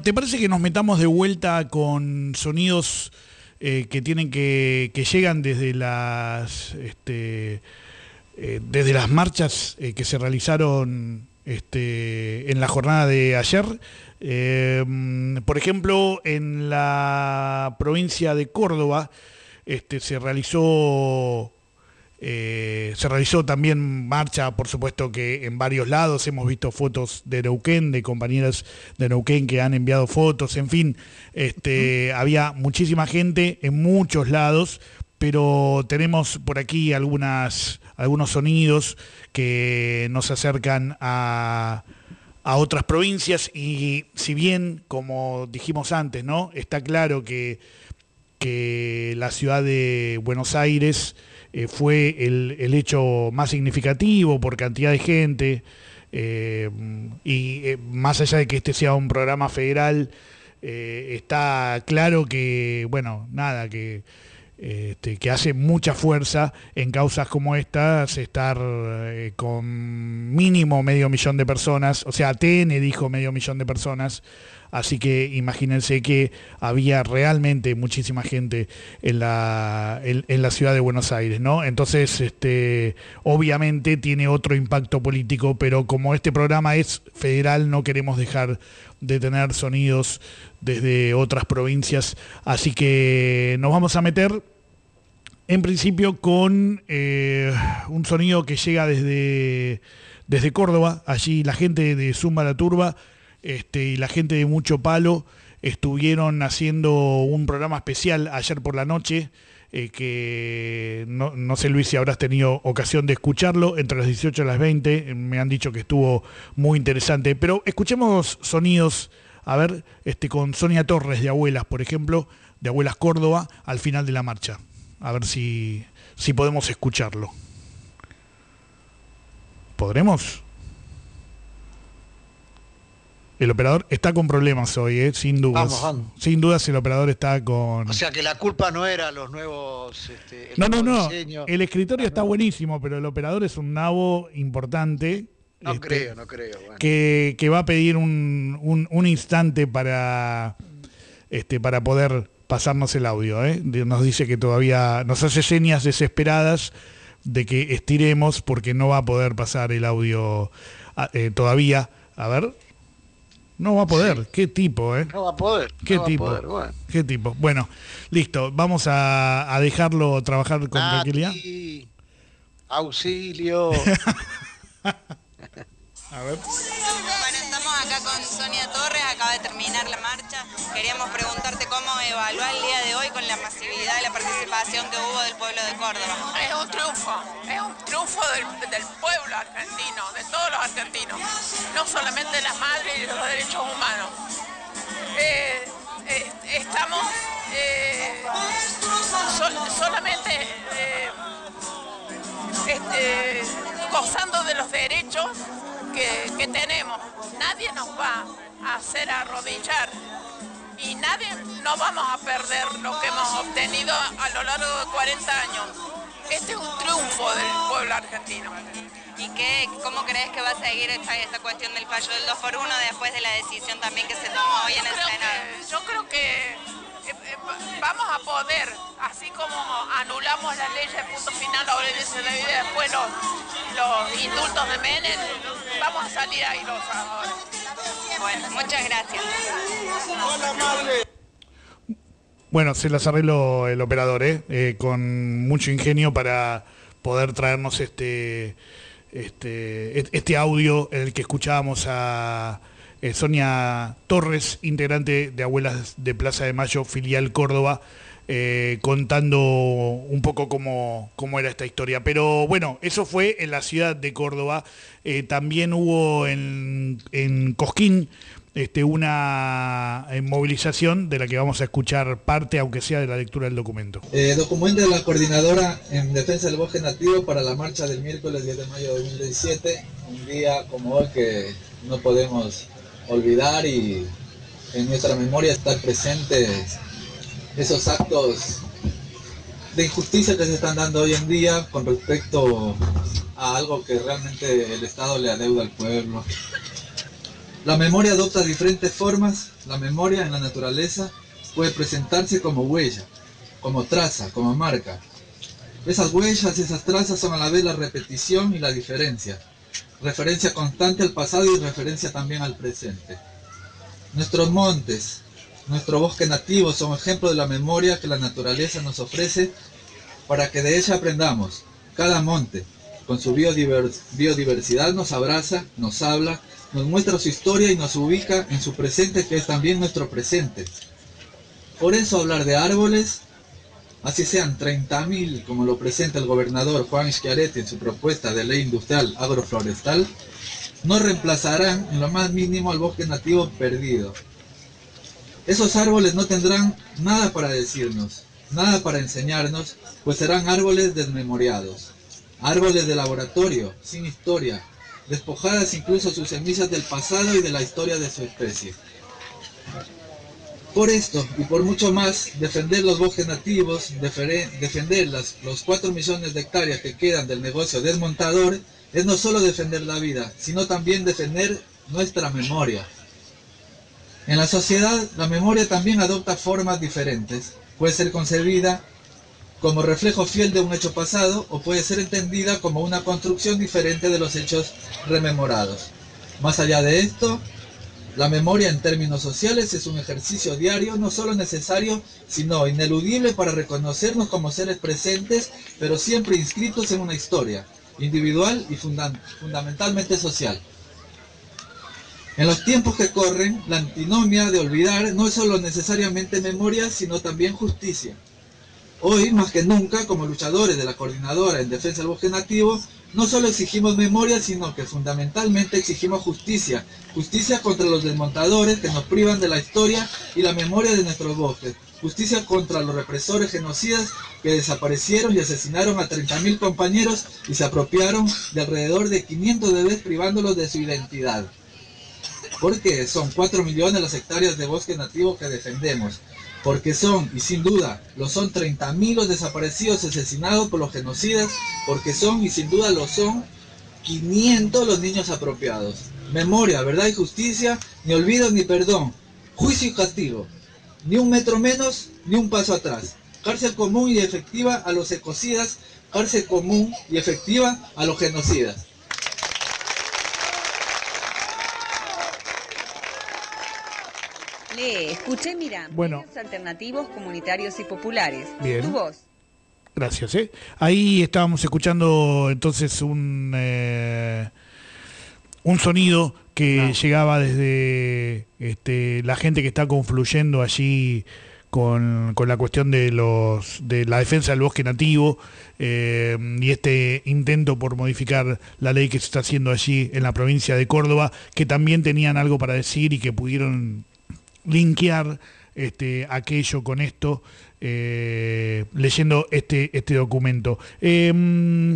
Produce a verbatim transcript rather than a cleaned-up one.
¿te parece que nos metamos de vuelta con sonidos eh, que tienen que, que llegan desde las este, eh, desde las marchas eh, que se realizaron este, en la jornada de ayer? Eh, por ejemplo, en la provincia de Córdoba este, se realizó eh, se realizó también marcha, por supuesto que en varios lados. Hemos visto fotos de Neuquén, de compañeras de Neuquén que han enviado fotos, en fin, este, uh-huh. había muchísima gente en muchos lados, pero tenemos por aquí algunas, algunos sonidos que nos acercan a a otras provincias, y si bien, como dijimos antes, ¿no?, está claro que, que la ciudad de Buenos Aires eh, fue el, el hecho más significativo por cantidad de gente, eh, y eh, más allá de que este sea un programa federal, eh, está claro que, bueno, nada, que... Este, que hace mucha fuerza en causas como estas, estar eh, con mínimo medio millón de personas, o sea, T N dijo medio millón de personas, así que imagínense que había realmente muchísima gente en la, en, en la ciudad de Buenos Aires, ¿no? Entonces, este, obviamente tiene otro impacto político, pero como este programa es federal, no queremos dejar de tener sonidos desde otras provincias, así que nos vamos a meter en principio con eh, un sonido que llega desde, desde Córdoba. Allí la gente de Zumba la Turba este, y la gente de Mucho Palo estuvieron haciendo un programa especial ayer por la noche, eh, que no, no sé, Luis, si habrás tenido ocasión de escucharlo, entre las dieciocho y las veinte, me han dicho que estuvo muy interesante, pero escuchemos sonidos. A ver, este, con Sonia Torres de Abuelas, por ejemplo, de Abuelas Córdoba, al final de la marcha. A ver si, si podemos escucharlo. ¿Podremos? El operador está con problemas hoy, ¿eh? Sin dudas. Vamos, vamos. Sin dudas el operador está con... O sea que la culpa no era los nuevos... Este, no, no, no. Diseño. El escritorio ah, está no. buenísimo, pero el operador es un nabo importante. No este, creo, no creo. Bueno. Que, que va a pedir un, un, un instante para, este, para poder pasarnos el audio, ¿eh? Nos dice que todavía, nos hace señas desesperadas de que estiremos porque no va a poder pasar el audio eh, todavía. A ver, no va a poder. Sí. Qué tipo, ¿eh? No va a poder. Qué no tipo. Va a poder, bueno. Qué tipo. Bueno, listo. Vamos a, a dejarlo trabajar con Nati, tranquilidad. Auxilio. A ver. Bueno, estamos acá con Sonia Torres, acaba de terminar la marcha. Queríamos preguntarte cómo evaluar el día de hoy con la masividad y la participación que hubo del pueblo de Córdoba. Es un triunfo, es un triunfo del, del pueblo argentino, de todos los argentinos, no solamente de las madres y de los derechos humanos. Eh, eh, estamos eh, sol, solamente eh, este, gozando de los derechos Que, que tenemos. Nadie nos va a hacer arrodillar y nadie, no vamos a perder lo que hemos obtenido a lo largo de cuarenta años. Este es un triunfo del pueblo argentino. ¿Y qué, cómo crees que va a seguir esta, esta cuestión del fallo del dos por uno después de la decisión también que se tomó hoy en el Senado? Que, yo creo que eh, eh, vamos a poder, así como anulamos las leyes, punto final, la obediencia de vida, después los, los indultos de Menem, vamos a salir airosos ahora. Bueno, muchas gracias. Bueno, se las arregló el operador, ¿eh? Eh, con mucho ingenio para poder traernos este, este, este audio en el que escuchábamos a eh, Sonia Torres, integrante de Abuelas de Plaza de Mayo, filial Córdoba, eh, contando un poco cómo, cómo era esta historia. Pero bueno, eso fue en la ciudad de Córdoba. Eh, también hubo en, en Cosquín este, una movilización de la que vamos a escuchar parte, aunque sea de la lectura del documento. Eh, documento de la Coordinadora en Defensa del Bosque Nativo para la marcha del miércoles diez de mayo de dos mil diecisiete, un día como hoy que no podemos olvidar y en nuestra memoria estar presentes esos actos de injusticia que se están dando hoy en día con respecto a algo que realmente el Estado le adeuda al pueblo. La memoria adopta diferentes formas. La memoria en la naturaleza puede presentarse como huella, como traza, como marca. Esas huellas, esas trazas son a la vez la repetición y la diferencia. Referencia constante al pasado y referencia también al presente. Nuestros montes, nuestro bosque nativo son ejemplos de la memoria que la naturaleza nos ofrece para que de ella aprendamos. Cada monte, con su biodiversidad, nos abraza, nos habla, nos muestra su historia y nos ubica en su presente, que es también nuestro presente. Por eso hablar de árboles, así sean treinta mil, como lo presenta el gobernador Juan Schiaretti en su propuesta de ley industrial agroforestal, no reemplazarán en lo más mínimo al bosque nativo perdido. Esos árboles no tendrán nada para decirnos, nada para enseñarnos, pues serán árboles desmemoriados, árboles de laboratorio, sin historia, despojadas incluso sus semillas del pasado y de la historia de su especie. Por esto, y por mucho más, defender los bosques nativos, defender las, los cuatro millones de hectáreas que quedan del negocio desmontador, es no solo defender la vida, sino también defender nuestra memoria. En la sociedad, la memoria también adopta formas diferentes. Puede ser concebida como reflejo fiel de un hecho pasado, o puede ser entendida como una construcción diferente de los hechos rememorados. Más allá de esto, la memoria en términos sociales es un ejercicio diario, no solo necesario, sino ineludible para reconocernos como seres presentes, pero siempre inscritos en una historia, individual y funda- fundamentalmente social. En los tiempos que corren, la antinomia de olvidar no es solo necesariamente memoria, sino también justicia. Hoy, más que nunca, como luchadores de la Coordinadora en Defensa del Bosque Nativo, no solo exigimos memoria, sino que fundamentalmente exigimos justicia. Justicia contra los desmontadores que nos privan de la historia y la memoria de nuestros bosques. Justicia contra los represores genocidas que desaparecieron y asesinaron a treinta mil compañeros y se apropiaron de alrededor de quinientos bebés privándolos de su identidad. Porque son cuatro millones las hectáreas de bosque nativo que defendemos. Porque son, y sin duda, lo son treinta mil los desaparecidos asesinados por los genocidas. Porque son, y sin duda lo son, quinientos los niños apropiados. Memoria, verdad y justicia, ni olvido ni perdón. Juicio y castigo. Ni un metro menos, ni un paso atrás. Cárcel común y efectiva a los ecocidas. Cárcel común y efectiva a los genocidas. Le escuché, mira, Bueno. medios alternativos, comunitarios y populares. Bien. Tu voz. Gracias. ¿eh? Ahí estábamos escuchando entonces un, eh, un sonido que No. llegaba desde este, la gente que está confluyendo allí con, con la cuestión de los de la defensa del bosque nativo eh, y este intento por modificar la ley que se está haciendo allí en la provincia de Córdoba, que también tenían algo para decir y que pudieron linkear este, aquello con esto, eh, leyendo este, este documento. Eh,